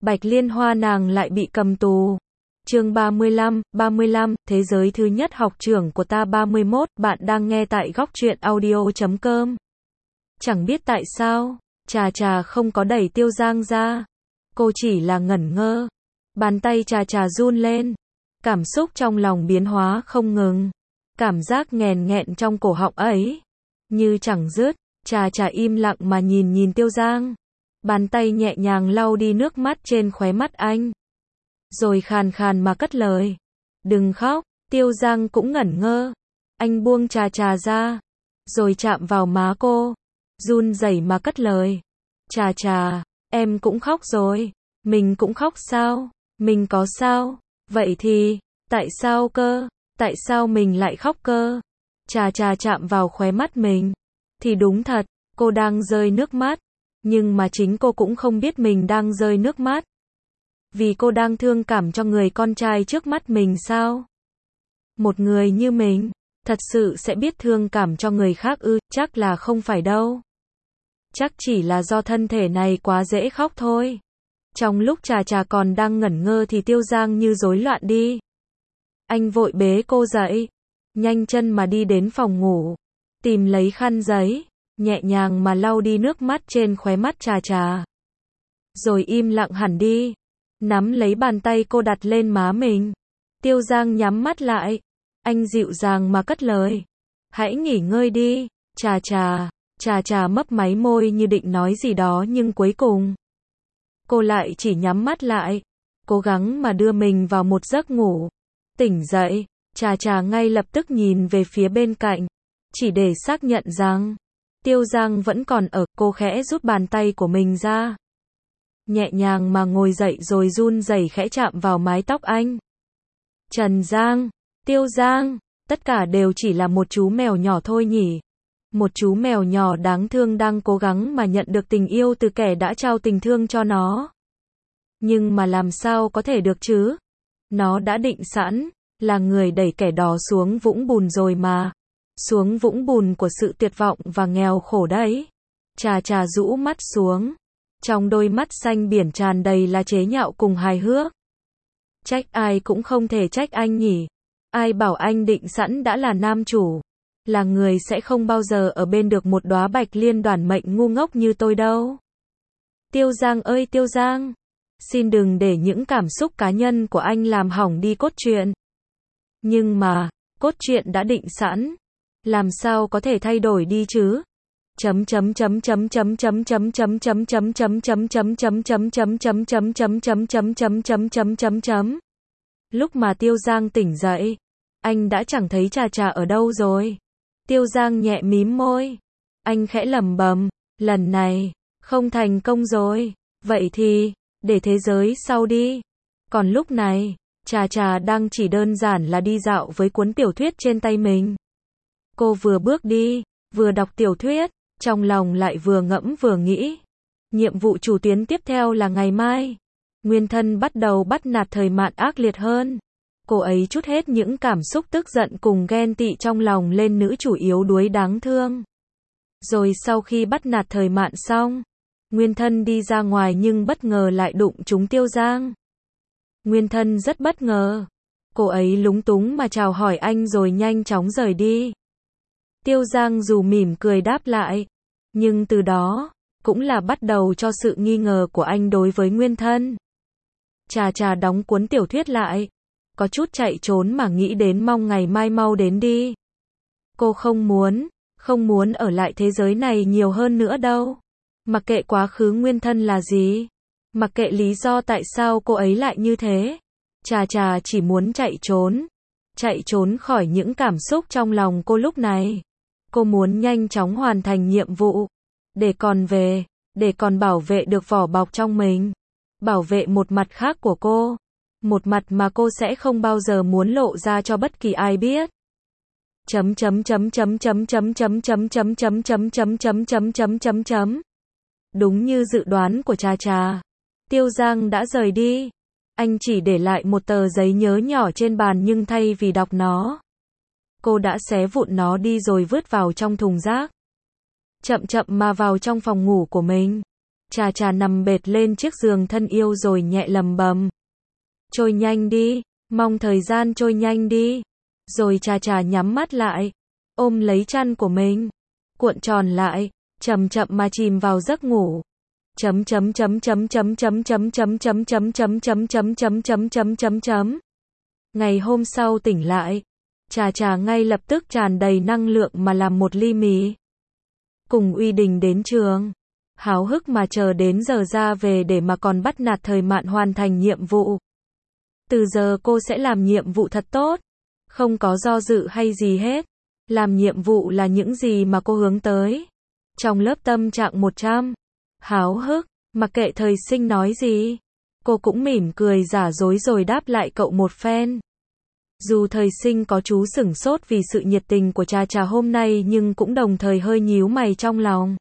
Bạch Liên Hoa nàng lại bị cầm tù. Chương 35, thế giới thứ nhất học trưởng của ta 31, bạn đang nghe tại góc truyện audio.com. Chẳng biết tại sao, Trà Trà không có đẩy Tiêu Giang ra. Cô chỉ là ngẩn ngơ. Bàn tay Trà Trà run lên. Cảm xúc trong lòng biến hóa không ngừng. Cảm giác nghèn nghẹn trong cổ họng ấy. Như chẳng dứt, Trà Trà im lặng mà nhìn Tiêu Giang. Bàn tay nhẹ nhàng lau đi nước mắt trên khóe mắt anh. Rồi khàn khàn mà cất lời. Đừng khóc, Tiêu Giang cũng ngẩn ngơ. Anh buông Trà Trà ra. Rồi chạm vào má cô. Run rẩy mà cất lời. Trà Trà, em cũng khóc rồi. Mình cũng khóc sao? Mình có sao? Vậy thì, tại sao cơ? Tại sao mình lại khóc cơ? Trà Trà chạm vào khóe mắt mình. Thì đúng thật, cô đang rơi nước mắt. Nhưng mà chính cô cũng không biết mình đang rơi nước mắt. Vì cô đang thương cảm cho người con trai trước mắt mình sao? Một người như mình, thật sự sẽ biết thương cảm cho người khác ư? Chắc là không phải đâu. Chắc chỉ là do thân thể này quá dễ khóc thôi. Trong lúc Trà Trà còn đang ngẩn ngơ thì Tiêu Giang như rối loạn đi. Anh vội bế cô dậy, nhanh chân mà đi đến phòng ngủ, tìm lấy khăn giấy, nhẹ nhàng mà lau đi nước mắt trên khóe mắt Trà Trà. Rồi im lặng hẳn đi, nắm lấy bàn tay cô đặt lên má mình. Tiêu Giang nhắm mắt lại, anh dịu dàng mà cất lời. Hãy nghỉ ngơi đi, Trà Trà. Trà Trà mấp máy môi như định nói gì đó nhưng cuối cùng cô lại chỉ nhắm mắt lại, cố gắng mà đưa mình vào một giấc ngủ. Tỉnh dậy, Trà Trà ngay lập tức nhìn về phía bên cạnh, chỉ để xác nhận rằng Tiêu Giang vẫn còn ở. Cô khẽ rút bàn tay của mình ra, nhẹ nhàng mà ngồi dậy rồi run rẩy khẽ chạm vào mái tóc anh. Trần Giang, Tiêu Giang, tất cả đều chỉ là một chú mèo nhỏ thôi nhỉ. Một chú mèo nhỏ đáng thương đang cố gắng mà nhận được tình yêu từ kẻ đã trao tình thương cho nó. Nhưng mà làm sao có thể được chứ? Nó đã định sẵn, là người đẩy kẻ đó xuống vũng bùn rồi mà. Xuống vũng bùn của sự tuyệt vọng và nghèo khổ đấy. Trà Trà rũ mắt xuống. Trong đôi mắt xanh biển tràn đầy là chế nhạo cùng hài hước. Trách ai cũng không thể trách anh nhỉ. Ai bảo anh định sẵn đã là nam chủ. Là người sẽ không bao giờ ở bên được một đóa bạch liên đoản mệnh ngu ngốc như tôi đâu. Tiêu Giang ơi Tiêu Giang, xin đừng để những cảm xúc cá nhân của anh làm hỏng đi cốt truyện. Nhưng mà, cốt truyện đã định sẵn, làm sao có thể thay đổi đi chứ? Lúc mà Tiêu Giang tỉnh dậy, anh đã chẳng thấy Trà Trà ở đâu rồi. Tiêu Giang nhẹ mím môi. Anh khẽ lẩm bẩm, lần này, không thành công rồi. Vậy thì, để thế giới sau đi. Còn lúc này, Trà Trà đang chỉ đơn giản là đi dạo với cuốn tiểu thuyết trên tay mình. Cô vừa bước đi, vừa đọc tiểu thuyết, trong lòng lại vừa ngẫm vừa nghĩ. Nhiệm vụ chủ tuyến tiếp theo là ngày mai. Nguyên Thân bắt đầu bắt nạt Thời Mạn ác liệt hơn. Cô ấy trút hết những cảm xúc tức giận cùng ghen tị trong lòng lên nữ chủ yếu đuối đáng thương. Rồi sau khi bắt nạt Thời Mạn xong, Nguyên Thân đi ra ngoài nhưng bất ngờ lại đụng trúng Tiêu Giang. Nguyên Thân rất bất ngờ. Cô ấy lúng túng mà chào hỏi anh rồi nhanh chóng rời đi. Tiêu Giang dù mỉm cười đáp lại, nhưng từ đó, cũng là bắt đầu cho sự nghi ngờ của anh đối với Nguyên Thân. Trà Trà đóng cuốn tiểu thuyết lại. Có chút chạy trốn mà nghĩ đến mong ngày mai mau đến đi. Cô không muốn ở lại thế giới này nhiều hơn nữa đâu. Mặc kệ quá khứ Nguyên Thân là gì. Mặc kệ lý do tại sao cô ấy lại như thế. Trà Trà chỉ muốn chạy trốn. Chạy trốn khỏi những cảm xúc trong lòng cô lúc này. Cô muốn nhanh chóng hoàn thành nhiệm vụ. Để còn bảo vệ được vỏ bọc trong mình. Bảo vệ một mặt khác của cô. Một mặt mà cô sẽ không bao giờ muốn lộ ra cho bất kỳ ai biết. Đúng như dự đoán của Trà Trà, Tiêu Giang đã rời đi. Anh chỉ để lại một tờ giấy nhớ nhỏ trên bàn nhưng thay vì đọc nó, cô đã xé vụn nó đi rồi vứt vào trong thùng rác. Chậm chậm mà vào trong phòng ngủ của mình. Trà trà nằm bệt lên chiếc giường thân yêu rồi nhẹ lầm bầm. Trôi nhanh đi, mong thời gian trôi nhanh đi. Rồi trà trà nhắm mắt lại, ôm lấy chăn của mình, cuộn tròn lại, chậm chậm mà chìm vào giấc ngủ. Chấm chấm chấm chấm chấm chấm chấm chấm chấm chấm chấm chấm chấm chấm chấm chấm chấm chấm. Ngày hôm sau tỉnh lại, trà trà ngay lập tức tràn đầy năng lượng mà làm một ly mì. Cùng Uy Đình đến trường, háo hức mà chờ đến giờ ra về để mà còn bắt nạt Thời Mạn hoàn thành nhiệm vụ. Từ giờ cô sẽ làm nhiệm vụ thật tốt, không có do dự hay gì hết. Làm nhiệm vụ là những gì mà cô hướng tới. Trong lớp tâm trạng 100, háo hức, mặc kệ Thời Sinh nói gì, cô cũng mỉm cười giả dối rồi đáp lại cậu một phen. Dù Thời Sinh có chú sửng sốt vì sự nhiệt tình của trà trà hôm nay nhưng cũng đồng thời hơi nhíu mày trong lòng.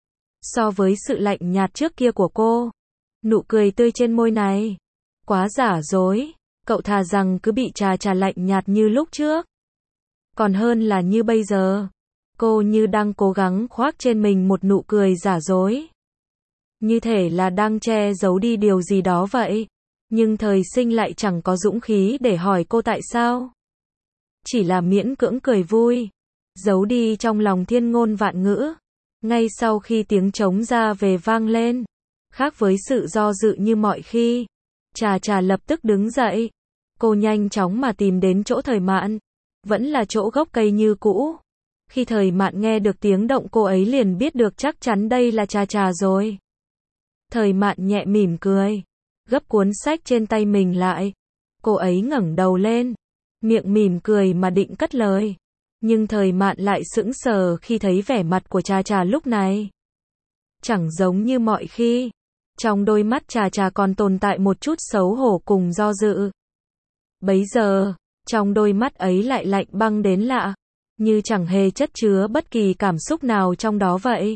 So với sự lạnh nhạt trước kia của cô, nụ cười tươi trên môi này, quá giả dối, cậu thà rằng cứ bị trà trà lạnh nhạt như lúc trước. Còn hơn là như bây giờ, cô như đang cố gắng khoác trên mình một nụ cười giả dối. Như thể là đang che giấu đi điều gì đó vậy. Nhưng Thời Sinh lại chẳng có dũng khí để hỏi cô tại sao. Chỉ là miễn cưỡng cười vui, giấu đi trong lòng thiên ngôn vạn ngữ. Ngay sau khi tiếng trống ra về vang lên, khác với sự do dự như mọi khi, trà trà lập tức đứng dậy. Cô nhanh chóng mà tìm đến chỗ Thời Mạn, vẫn là chỗ gốc cây như cũ. Khi Thời Mạn nghe được tiếng động cô ấy liền biết được chắc chắn đây là trà trà rồi. Thời Mạn nhẹ mỉm cười, gấp cuốn sách trên tay mình lại. Cô ấy ngẩng đầu lên, miệng mỉm cười mà định cất lời. Nhưng Thời Mạn lại sững sờ khi thấy vẻ mặt của trà trà lúc này. Chẳng giống như mọi khi, trong đôi mắt trà trà còn tồn tại một chút xấu hổ cùng do dự. Bấy giờ, trong đôi mắt ấy lại lạnh băng đến lạ, như chẳng hề chất chứa bất kỳ cảm xúc nào trong đó vậy.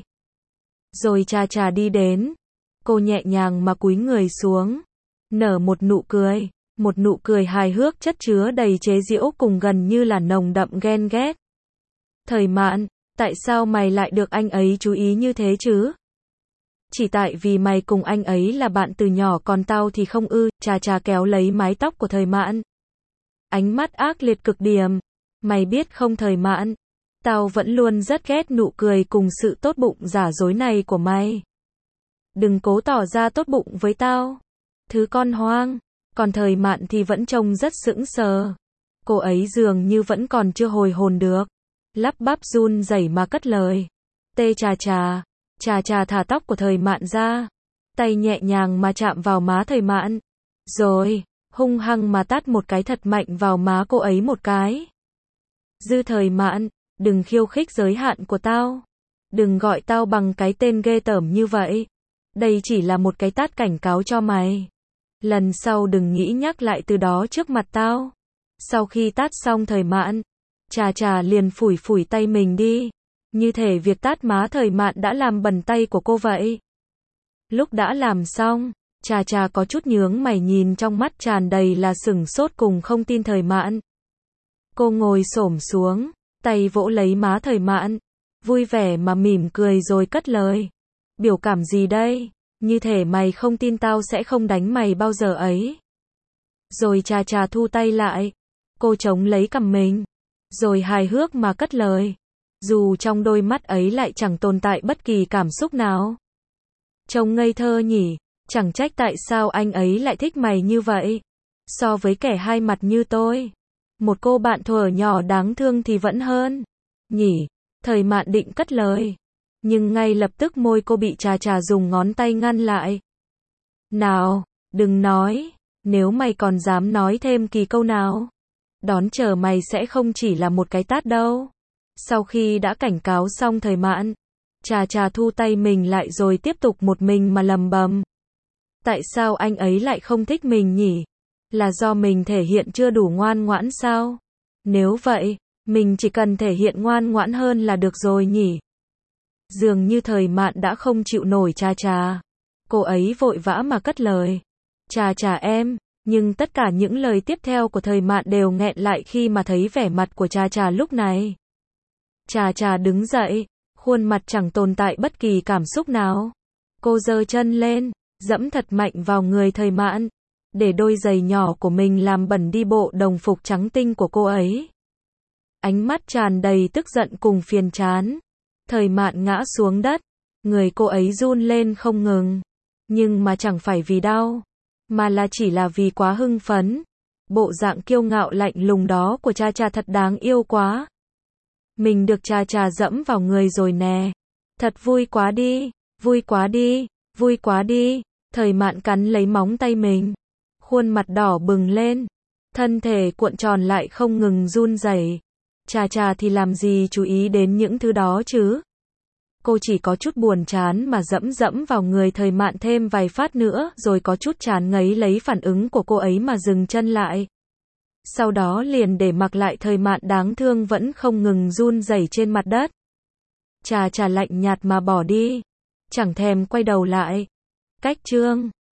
Rồi trà trà đi đến, cô nhẹ nhàng mà cúi người xuống, nở một nụ cười hài hước chất chứa đầy chế giễu cùng gần như là nồng đậm ghen ghét. Thời Mạn, tại sao mày lại được anh ấy chú ý như thế chứ? Chỉ tại vì mày cùng anh ấy là bạn từ nhỏ còn tao thì không ư? Trà trà kéo lấy mái tóc của Thời Mạn. Ánh mắt ác liệt cực điểm. Mày biết không Thời Mạn, tao vẫn luôn rất ghét nụ cười cùng sự tốt bụng giả dối này của mày. Đừng cố tỏ ra tốt bụng với tao. Thứ con hoang. Còn Thời Mạn thì vẫn trông rất sững sờ. Cô ấy dường như vẫn còn chưa hồi hồn được. Lắp bắp run rẩy mà cất lời. Tê trà trà. Trà trà thả tóc của Thời Mạn ra. Tay nhẹ nhàng mà chạm vào má Thời Mạn. Rồi, hung hăng mà tát một cái thật mạnh vào má cô ấy một cái. Dư Thời Mạn, đừng khiêu khích giới hạn của tao. Đừng gọi tao bằng cái tên ghê tởm như vậy. Đây chỉ là một cái tát cảnh cáo cho mày. Lần sau đừng nghĩ nhắc lại từ đó trước mặt tao. Sau khi tát xong Thời Mạn, trà trà liền phủi phủi tay mình đi. Như thể việc tát má Thời Mạn đã làm bẩn tay của cô vậy. Lúc đã làm xong, trà trà có chút nhướng mày nhìn trong mắt tràn đầy là sửng sốt cùng không tin Thời Mạn. Cô ngồi xổm xuống, tay vỗ lấy má Thời Mạn, vui vẻ mà mỉm cười rồi cất lời. Biểu cảm gì đây? Như thể mày không tin tao sẽ không đánh mày bao giờ ấy. Rồi trà trà thu tay lại. Cô chống lấy cằm mình. Rồi hài hước mà cất lời. Dù trong đôi mắt ấy lại chẳng tồn tại bất kỳ cảm xúc nào. Trông ngây thơ nhỉ, chẳng trách tại sao anh ấy lại thích mày như vậy. So với kẻ hai mặt như tôi, một cô bạn thuở nhỏ đáng thương thì vẫn hơn. Nhỉ, Thời Mạn định cất lời. Nhưng ngay lập tức môi cô bị trà trà dùng ngón tay ngăn lại. Nào, đừng nói, nếu mày còn dám nói thêm kỳ câu nào, đón chờ mày sẽ không chỉ là một cái tát đâu. Sau khi đã cảnh cáo xong Thời Mạn, trà trà thu tay mình lại rồi tiếp tục một mình mà lầm bầm. Tại sao anh ấy lại không thích mình nhỉ? Là do mình thể hiện chưa đủ ngoan ngoãn sao? Nếu vậy, mình chỉ cần thể hiện ngoan ngoãn hơn là được rồi nhỉ? Dường như Thời Mạn đã không chịu nổi trà trà. Cô ấy vội vã mà cất lời. Trà trà em, nhưng tất cả những lời tiếp theo của Thời Mạn đều nghẹn lại khi mà thấy vẻ mặt của trà trà lúc này. Trà trà đứng dậy, khuôn mặt chẳng tồn tại bất kỳ cảm xúc nào. Cô giơ chân lên, dẫm thật mạnh vào người Thời Mạn, để đôi giày nhỏ của mình làm bẩn đi bộ đồng phục trắng tinh của cô ấy. Ánh mắt tràn đầy tức giận cùng phiền chán. Thời Mạn ngã xuống đất, người cô ấy run lên không ngừng. Nhưng mà chẳng phải vì đau, mà là chỉ là vì quá hưng phấn. Bộ dạng kiêu ngạo lạnh lùng đó của cha cha thật đáng yêu quá. Mình được cha cha dẫm vào người rồi nè. Thật vui quá đi, vui quá đi, vui quá đi. Thời Mạn cắn lấy móng tay mình. Khuôn mặt đỏ bừng lên. Thân thể cuộn tròn lại không ngừng run rẩy. Cha cha thì làm gì chú ý đến những thứ đó chứ. Cô chỉ có chút buồn chán mà dẫm vào người Thời Mạn thêm vài phát nữa, rồi có chút chán ngấy lấy phản ứng của cô ấy mà dừng chân lại. Sau đó liền để mặc lại Thời Mạn đáng thương vẫn không ngừng run rẩy trên mặt đất. Cha cha lạnh nhạt mà bỏ đi, chẳng thèm quay đầu lại. Cách chương